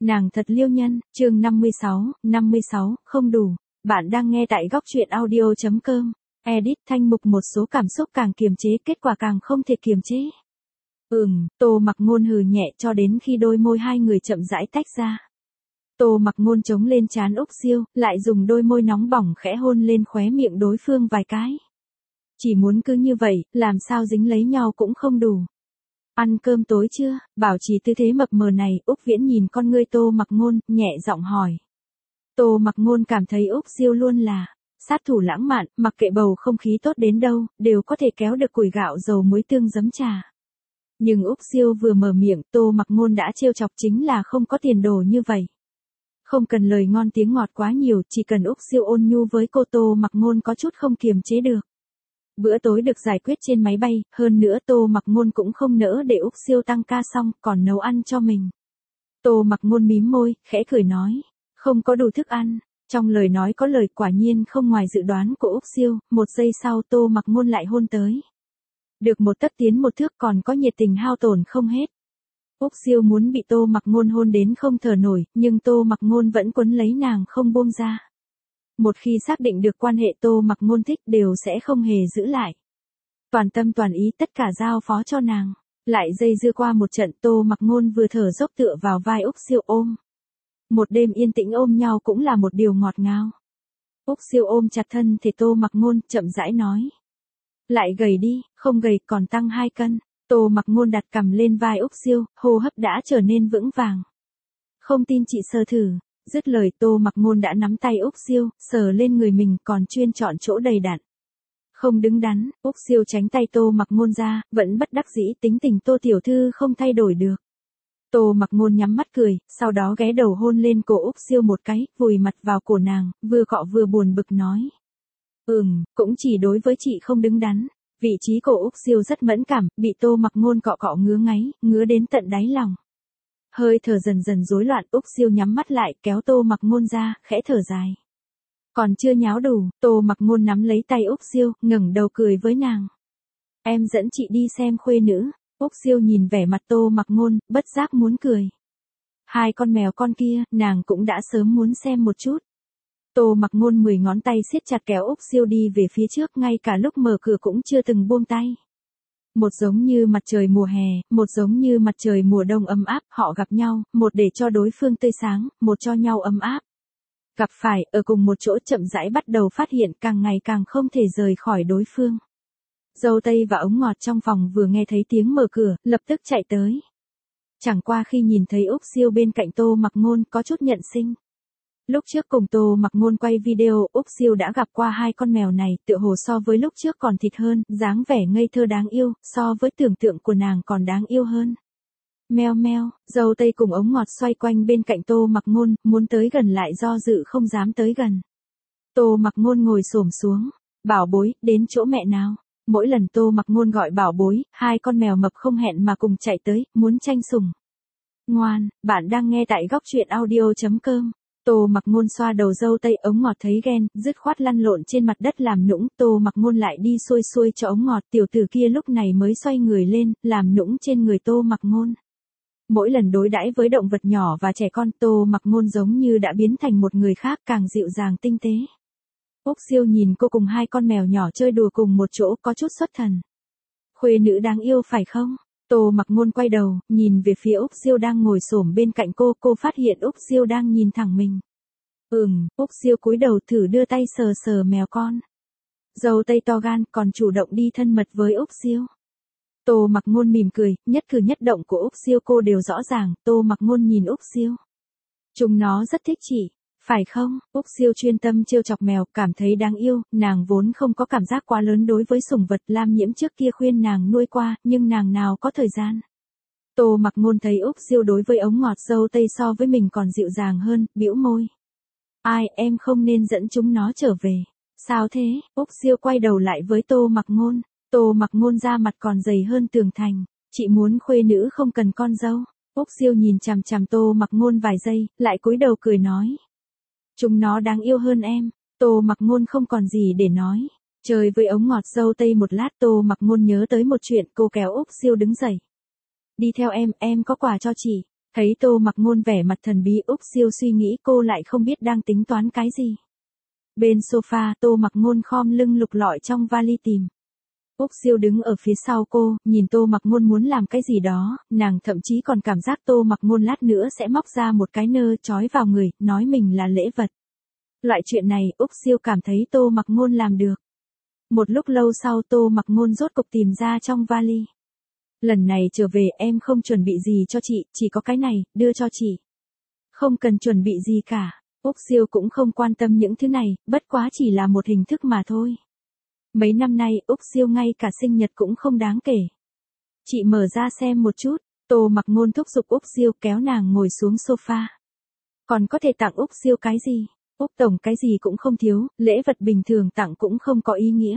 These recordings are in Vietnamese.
Nàng thật liêu nhân, chương 56, không đủ. Bạn đang nghe tại góc truyện audio.com. Edit thanh mục một số cảm xúc càng kiềm chế, kết quả càng không thể kiềm chế. Tô Mặc Ngôn hừ nhẹ cho đến khi đôi môi hai người chậm rãi tách ra. Tô Mặc Ngôn chống lên trán Úc Siêu, lại dùng đôi môi nóng bỏng khẽ hôn lên khóe miệng đối phương vài cái. Chỉ muốn cứ như vậy, làm sao dính lấy nhau cũng không đủ. Ăn cơm tối chưa? Bảo trì tư thế mập mờ này, Úc Viễn nhìn con ngươi Tô Mặc Ngôn, nhẹ giọng hỏi. Tô Mặc Ngôn cảm thấy Úc Siêu luôn là sát thủ lãng mạn, mặc kệ bầu không khí tốt đến đâu, đều có thể kéo được củi gạo dầu muối tương giấm trà. Nhưng Úc Siêu vừa mở miệng, Tô Mặc Ngôn đã trêu chọc, chính là không có tiền đồ như vậy. Không cần lời ngon tiếng ngọt quá nhiều, chỉ cần Úc Siêu ôn nhu với cô, Tô Mặc Ngôn có chút không kiềm chế được. Bữa tối được giải quyết trên máy bay, hơn nữa Tô Mặc Ngôn cũng không nỡ để Úc Siêu tăng ca xong, còn nấu ăn cho mình. Tô Mặc Ngôn mím môi, khẽ cười nói, không có đủ thức ăn. Trong lời nói có lời, quả nhiên không ngoài dự đoán của Úc Siêu, một giây sau Tô Mặc Ngôn lại hôn tới. Được một tấc tiến một thước, còn có nhiệt tình hao tổn không hết. Úc Siêu muốn bị Tô Mặc Ngôn hôn đến không thở nổi, nhưng Tô Mặc Ngôn vẫn quấn lấy nàng không buông ra. Một khi xác định được quan hệ Tô Mặc Ngôn thích đều sẽ không hề giữ lại. Toàn tâm toàn ý tất cả giao phó cho nàng. Lại dây dưa qua một trận, Tô Mặc Ngôn vừa thở dốc tựa vào vai Úc Siêu ôm. Một đêm yên tĩnh ôm nhau cũng là một điều ngọt ngào. Úc Siêu ôm chặt thân thể Tô Mặc Ngôn, chậm rãi nói. Lại gầy đi, không gầy còn tăng 2 cân. Tô Mặc Ngôn đặt cằm lên vai Úc Siêu, hô hấp đã trở nên vững vàng. Không tin chị sờ thử. Dứt lời, Tô Mặc Ngôn đã nắm tay Úc Siêu, sờ lên người mình, còn chuyên chọn chỗ đầy đặn. Không đứng đắn, Úc Siêu tránh tay Tô Mặc Ngôn ra, vẫn bất đắc dĩ, tính tình Tô tiểu thư không thay đổi được. Tô Mặc Ngôn nhắm mắt cười, sau đó ghé đầu hôn lên cổ Úc Siêu một cái, vùi mặt vào cổ nàng, vừa cọ vừa buồn bực nói. Cũng chỉ đối với chị không đứng đắn. Vị trí cổ Úc Siêu rất mẫn cảm, bị Tô Mặc Ngôn cọ cọ ngứa ngáy, ngứa đến tận đáy lòng. Hơi thở dần dần rối loạn, Úc Siêu nhắm mắt lại, kéo Tô Mặc Ngôn ra, khẽ thở dài. Còn chưa nháo đủ, Tô Mặc Ngôn nắm lấy tay Úc Siêu, ngẩng đầu cười với nàng. Em dẫn chị đi xem khuê nữ. Úc Siêu nhìn vẻ mặt Tô Mặc Ngôn, bất giác muốn cười. 2 con mèo con kia, nàng cũng đã sớm muốn xem một chút. Tô Mặc Ngôn 10 ngón tay siết chặt kéo Úc Siêu đi về phía trước, ngay cả lúc mở cửa cũng chưa từng buông tay. Một giống như mặt trời mùa hè, một giống như mặt trời mùa đông ấm áp, họ gặp nhau, một để cho đối phương tươi sáng, một cho nhau ấm áp. Gặp phải, ở cùng một chỗ, chậm rãi bắt đầu phát hiện càng ngày càng không thể rời khỏi đối phương. Dâu tây và ống ngọt trong phòng vừa nghe thấy tiếng mở cửa, lập tức chạy tới. Chẳng qua khi nhìn thấy Úc Siêu bên cạnh Tô Mặc Ngôn, có chút nhận sinh. Lúc trước cùng Tô Mặc Ngôn quay video, Úc Siêu đã gặp qua 2 con mèo này, tựa hồ so với lúc trước còn thịt hơn, dáng vẻ ngây thơ đáng yêu, so với tưởng tượng của nàng còn đáng yêu hơn. Meo meo, dâu tây cùng ống ngọt xoay quanh bên cạnh Tô Mặc Ngôn, muốn tới gần lại do dự không dám tới gần. Tô Mặc Ngôn ngồi xổm xuống, bảo bối, đến chỗ mẹ nào. Mỗi lần Tô Mặc Ngôn gọi bảo bối, 2 con mèo mập không hẹn mà cùng chạy tới, muốn tranh sủng. Ngoan, bạn đang nghe tại góc truyện audio.com. Tô Mặc Ngôn xoa đầu dâu tây, ống ngọt thấy ghen, dứt khoát lăn lộn trên mặt đất làm nũng. Tô Mặc Ngôn lại đi xuôi xuôi cho ống ngọt, tiểu tử kia lúc này mới xoay người lên, làm nũng trên người Tô Mặc Ngôn. Mỗi lần đối đãi với động vật nhỏ và trẻ con, Tô Mặc Ngôn giống như đã biến thành một người khác, càng dịu dàng tinh tế. Úc Siêu nhìn cô cùng 2 con mèo nhỏ chơi đùa cùng một chỗ, có chút xuất thần. Khuê nữ đáng yêu phải không? Tô Mặc Ngôn quay đầu, nhìn về phía Úc Siêu đang ngồi xổm bên cạnh cô phát hiện Úc Siêu đang nhìn thẳng mình. Úc Siêu cúi đầu thử đưa tay sờ sờ mèo con. Dâu tây to gan, còn chủ động đi thân mật với Úc Siêu. Tô Mặc Ngôn mỉm cười, nhất cử nhất động của Úc Siêu cô đều rõ ràng. Tô Mặc Ngôn nhìn Úc Siêu. Chúng nó rất thích chị, phải không? Úc Siêu chuyên tâm trêu chọc mèo, cảm thấy đáng yêu, nàng vốn không có cảm giác quá lớn đối với sủng vật. Lam Nhiễm trước kia khuyên nàng nuôi qua, nhưng nàng nào có thời gian. Tô Mặc Ngôn thấy Úc Siêu đối với ống ngọt dâu tây so với mình còn dịu dàng hơn, bĩu môi. Ai, em không nên dẫn chúng nó trở về. Sao thế? Úc Siêu quay đầu lại với Tô Mặc Ngôn. Tô Mặc Ngôn da mặt còn dày hơn tường thành. Chị muốn khuê nữ không cần con dâu. Úc Siêu nhìn chằm chằm Tô Mặc Ngôn vài giây, lại cúi đầu cười nói. Chúng nó đáng yêu hơn em. Tô Mặc Ngôn không còn gì để nói. Chơi với ống ngọt dâu tây một lát, Tô Mặc Ngôn nhớ tới một chuyện, cô kéo Úc Siêu đứng dậy. Đi theo em có quà cho chị. Thấy Tô Mặc Ngôn vẻ mặt thần bí, Úc Siêu suy nghĩ cô lại không biết đang tính toán cái gì. Bên sofa, Tô Mặc Ngôn khom lưng lục lọi trong vali tìm. Úc Siêu đứng ở phía sau cô, nhìn Tô Mặc Ngôn muốn làm cái gì đó, nàng thậm chí còn cảm giác Tô Mặc Ngôn lát nữa sẽ móc ra một cái nơ trói vào người, nói mình là lễ vật. Loại chuyện này, Úc Siêu cảm thấy Tô Mặc Ngôn làm được. Một lúc lâu sau Tô Mặc Ngôn rốt cục tìm ra trong vali. Lần này trở về em không chuẩn bị gì cho chị, chỉ có cái này, đưa cho chị. Không cần chuẩn bị gì cả. Úc Siêu cũng không quan tâm những thứ này, bất quá chỉ là một hình thức mà thôi. Mấy năm nay Úc Siêu ngay cả sinh nhật cũng không đáng kể. Chị mở ra xem một chút, Tô Mặc Ngôn thúc giục Úc Siêu kéo nàng ngồi xuống sofa. Còn có thể tặng Úc Siêu cái gì? Úc Tổng cái gì cũng không thiếu, lễ vật bình thường tặng cũng không có ý nghĩa.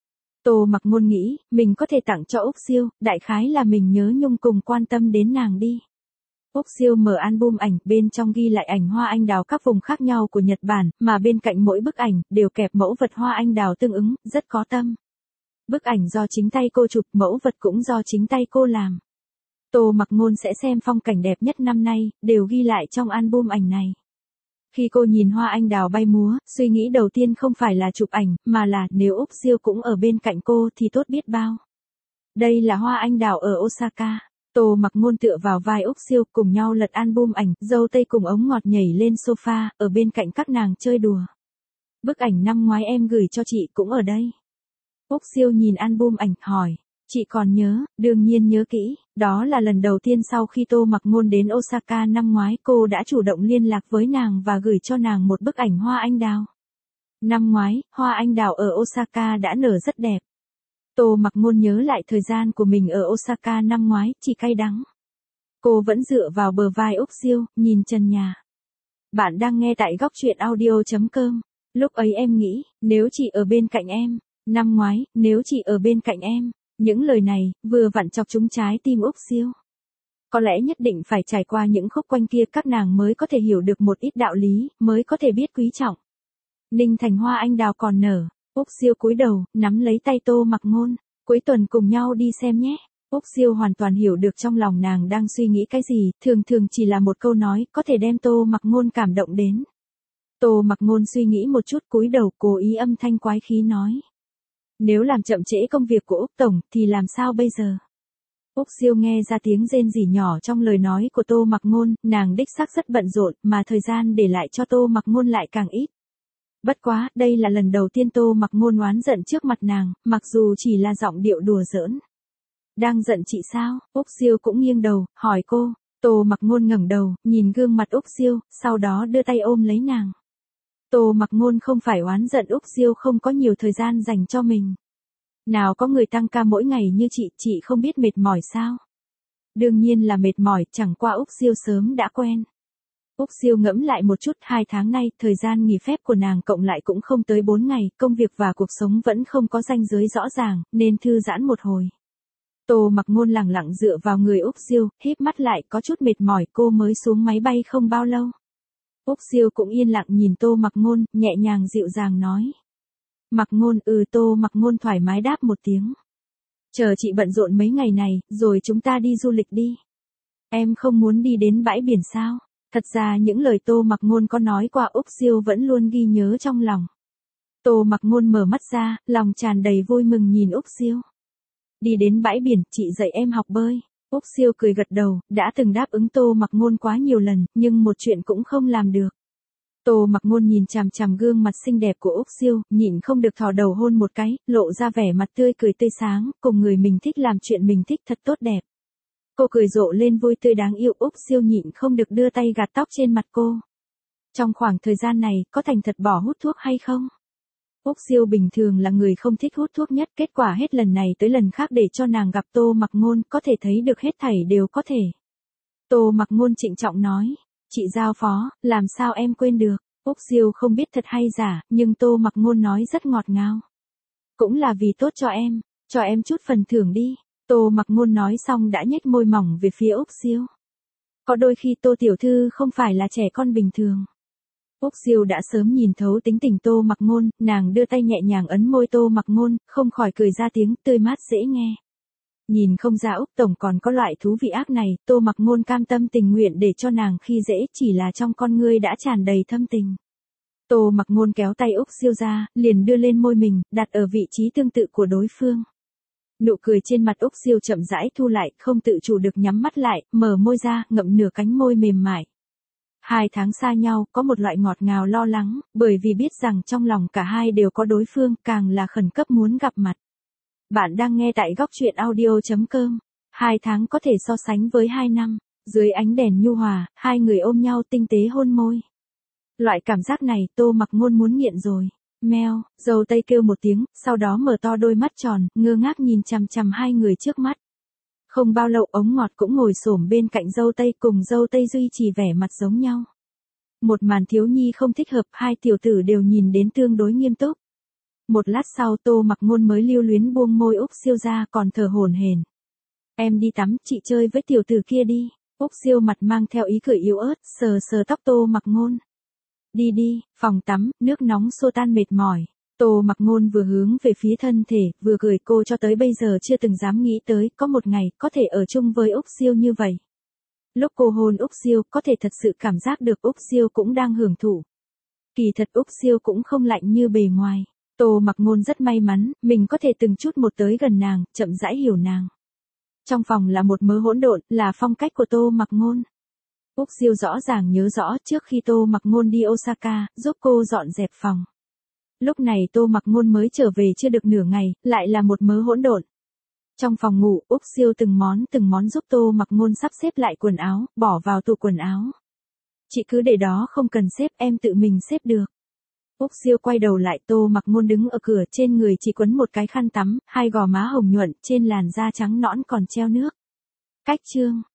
Tô Mặc Ngôn nghĩ, mình có thể tặng cho Úc Siêu, đại khái là mình nhớ nhung cùng quan tâm đến nàng đi. Úc Siêu mở album ảnh, bên trong ghi lại ảnh hoa anh đào các vùng khác nhau của Nhật Bản, mà bên cạnh mỗi bức ảnh, đều kẹp mẫu vật hoa anh đào tương ứng, rất có tâm. Bức ảnh do chính tay cô chụp, mẫu vật cũng do chính tay cô làm. Tô Mặc Ngôn sẽ xem phong cảnh đẹp nhất năm nay, đều ghi lại trong album ảnh này. Khi cô nhìn hoa anh đào bay múa, suy nghĩ đầu tiên không phải là chụp ảnh, mà là nếu Úc Siêu cũng ở bên cạnh cô thì tốt biết bao. Đây là hoa anh đào ở Osaka. Tô Mặc Ngôn tựa vào vai Úc Siêu cùng nhau lật album ảnh, dâu tây cùng ống ngọt nhảy lên sofa, ở bên cạnh các nàng chơi đùa. Bức ảnh năm ngoái em gửi cho chị cũng ở đây. Úc Siêu nhìn album ảnh, hỏi. Chị còn nhớ, đương nhiên nhớ kỹ, đó là lần đầu tiên sau khi Tô Mặc Ngôn đến Osaka năm ngoái cô đã chủ động liên lạc với nàng và gửi cho nàng một bức ảnh hoa anh đào. Năm ngoái, hoa anh đào ở Osaka đã nở rất đẹp. Tô Mặc Ngôn nhớ lại thời gian của mình ở Osaka năm ngoái, chỉ cay đắng. Cô vẫn dựa vào bờ vai Úc Siêu, nhìn trần nhà. Bạn đang nghe tại góc truyện audio.com. Lúc ấy em nghĩ, nếu chị ở bên cạnh em. Năm ngoái, nếu chị ở bên cạnh em. Những lời này, vừa vặn chọc trúng trái tim Úc Siêu. Có lẽ nhất định phải trải qua những khúc quanh kia các nàng mới có thể hiểu được một ít đạo lý, mới có thể biết quý trọng. Ninh Thành hoa anh đào còn nở. Úc Siêu cúi đầu, nắm lấy tay Tô Mặc Ngôn. Cuối tuần cùng nhau đi xem nhé. Úc Siêu hoàn toàn hiểu được trong lòng nàng đang suy nghĩ cái gì, thường thường chỉ là một câu nói, có thể đem Tô Mặc Ngôn cảm động đến. Tô Mặc Ngôn suy nghĩ một chút cúi đầu, cố ý âm thanh quái khí nói. Nếu làm chậm trễ công việc của Úc Tổng, thì làm sao bây giờ? Úc Siêu nghe ra tiếng rên rỉ nhỏ trong lời nói của Tô Mặc Ngôn, nàng đích xác rất bận rộn, mà thời gian để lại cho Tô Mặc Ngôn lại càng ít. Bất quá, đây là lần đầu tiên Tô Mặc Ngôn oán giận trước mặt nàng, mặc dù chỉ là giọng điệu đùa giỡn. Đang giận chị sao? Úc Siêu cũng nghiêng đầu, hỏi cô. Tô Mặc Ngôn ngẩng đầu, nhìn gương mặt Úc Siêu, sau đó đưa tay ôm lấy nàng. Tô Mặc Ngôn không phải oán giận Úc Siêu không có nhiều thời gian dành cho mình. Nào có người tăng ca mỗi ngày như chị không biết mệt mỏi sao? Đương nhiên là mệt mỏi, chẳng qua Úc Siêu sớm đã quen. Úc Siêu ngẫm lại một chút, 2 tháng nay, thời gian nghỉ phép của nàng cộng lại cũng không tới 4 ngày, công việc và cuộc sống vẫn không có ranh giới rõ ràng, nên thư giãn một hồi. Tô Mặc Ngôn lẳng lặng dựa vào người Úc Siêu, híp mắt lại, có chút mệt mỏi, cô mới xuống máy bay không bao lâu. Úc Siêu cũng yên lặng nhìn Tô Mặc Ngôn, nhẹ nhàng dịu dàng nói. Mặc Ngôn, Tô Mặc Ngôn thoải mái đáp một tiếng. Chờ chị bận rộn mấy ngày này, rồi chúng ta đi du lịch đi. Em không muốn đi đến bãi biển sao? Thật ra những lời Tô Mặc Ngôn có nói qua Úc Siêu vẫn luôn ghi nhớ trong lòng. Tô Mặc Ngôn mở mắt ra, lòng tràn đầy vui mừng nhìn Úc Siêu. Đi đến bãi biển, chị dạy em học bơi. Úc Siêu cười gật đầu, đã từng đáp ứng Tô Mặc Ngôn quá nhiều lần, nhưng một chuyện cũng không làm được. Tô Mặc Ngôn nhìn chằm chằm gương mặt xinh đẹp của Úc Siêu, nhịn không được thò đầu hôn một cái, lộ ra vẻ mặt tươi cười tươi sáng, cùng người mình thích làm chuyện mình thích thật tốt đẹp. Cô cười rộ lên vui tươi đáng yêu, Úc Siêu nhịn không được đưa tay gạt tóc trên mặt cô. Trong khoảng thời gian này, có thành thật bỏ hút thuốc hay không? Úc Siêu bình thường là người không thích hút thuốc nhất, kết quả hết lần này tới lần khác để cho nàng gặp Tô Mặc Ngôn, có thể thấy được hết thảy đều có thể. Tô Mặc Ngôn trịnh trọng nói, chị giao phó, làm sao em quên được? Úc Siêu không biết thật hay giả, nhưng Tô Mặc Ngôn nói rất ngọt ngào. Cũng là vì tốt cho em chút phần thưởng đi. Tô Mặc Ngôn nói xong đã nhếch môi mỏng về phía Úc Siêu. Có đôi khi Tô tiểu thư không phải là trẻ con bình thường. Úc Siêu đã sớm nhìn thấu tính tình Tô Mặc Ngôn, nàng đưa tay nhẹ nhàng ấn môi Tô Mặc Ngôn, không khỏi cười ra tiếng tươi mát dễ nghe. Nhìn không ra Úc Tổng còn có loại thú vị ác này, Tô Mặc Ngôn cam tâm tình nguyện để cho nàng khi dễ, chỉ là trong con ngươi đã tràn đầy thâm tình. Tô Mặc Ngôn kéo tay Úc Siêu ra, liền đưa lên môi mình, đặt ở vị trí tương tự của đối phương. Nụ cười trên mặt Úc Siêu chậm rãi thu lại, không tự chủ được nhắm mắt lại, mở môi ra, ngậm nửa cánh môi mềm mại. 2 tháng xa nhau, có một loại ngọt ngào lo lắng, bởi vì biết rằng trong lòng cả hai đều có đối phương, càng là khẩn cấp muốn gặp mặt. Bạn đang nghe tại góc truyện audio.com. 2 tháng có thể so sánh với 2 năm. Dưới ánh đèn nhu hòa, hai người ôm nhau tinh tế hôn môi. Loại cảm giác này Tô Mặc Ngôn muốn nghiện rồi. Meo, dâu tây kêu một tiếng, sau đó mở to đôi mắt tròn, ngơ ngác nhìn chằm chằm hai người trước mắt. Không bao lâu ống ngọt cũng ngồi xổm bên cạnh dâu tây, cùng dâu tây duy trì vẻ mặt giống nhau. Một màn thiếu nhi không thích hợp, hai tiểu tử đều nhìn đến tương đối nghiêm túc. Một lát sau Tô Mặc Ngôn mới lưu luyến buông môi Úc Siêu ra, còn thở hổn hển. Em đi tắm, chị chơi với tiểu tử kia đi. Úc Siêu mặt mang theo ý cười yếu ớt, sờ sờ tóc Tô Mặc Ngôn. Đi đi, phòng tắm, nước nóng xô tan mệt mỏi. Tô Mặc Ngôn vừa hướng về phía thân thể, vừa cười, cô cho tới bây giờ chưa từng dám nghĩ tới có một ngày có thể ở chung với Úc Siêu như vậy. Lúc cô hôn Úc Siêu, có thể thật sự cảm giác được Úc Siêu cũng đang hưởng thụ. Kỳ thật Úc Siêu cũng không lạnh như bề ngoài. Tô Mặc Ngôn rất may mắn, mình có thể từng chút một tới gần nàng, chậm rãi hiểu nàng. Trong phòng là một mớ hỗn độn, là phong cách của Tô Mặc Ngôn. Úc Siêu rõ ràng nhớ rõ trước khi Tô Mặc Ngôn đi Osaka, giúp cô dọn dẹp phòng. Lúc này Tô Mặc Ngôn mới trở về chưa được nửa ngày, lại là một mớ hỗn độn. Trong phòng ngủ, Úc Siêu từng món giúp Tô Mặc Ngôn sắp xếp lại quần áo, bỏ vào tủ quần áo. Chị cứ để đó không cần xếp, em tự mình xếp được. Úc Siêu quay đầu lại, Tô Mặc Ngôn đứng ở cửa, trên người chỉ quấn một cái khăn tắm, hai gò má hồng nhuận, trên làn da trắng nõn còn treo nước. Cách chương